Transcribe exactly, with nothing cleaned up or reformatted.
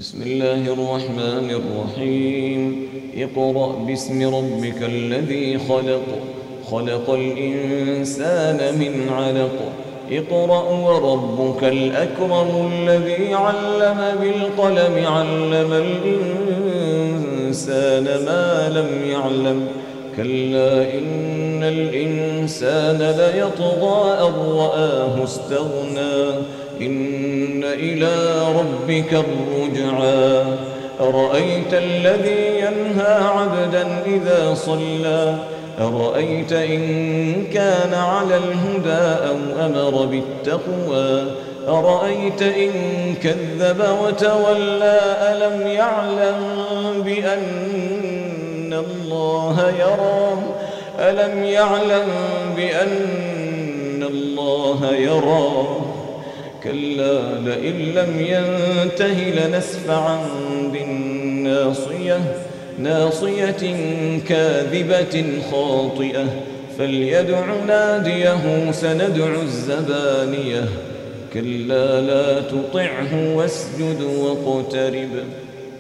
بسم الله الرحمن الرحيم. اقرأ باسم ربك الذي خلق خلق الإنسان من علق اقرأ وربك الأكرم الذي علم بالقلم علم الإنسان ما لم يعلم كلا إن الإنسان ليطغى أن رآه استغنى إن إلى ربك الرجعى أرأيت الذي ينهى عبدا إذا صلى أرأيت إن كان على الهدى أو أمر بالتقوى أرأيت إن كذب وتولى ألم يعلم بأن الله يرى ألم يعلم بأن الله يرى كلا لئن لم ينته لنسفعا بالناصية ناصية كاذبة خاطئة فليدع ناديه سندع الزبانية كلا لا تطعه واسجد واقترب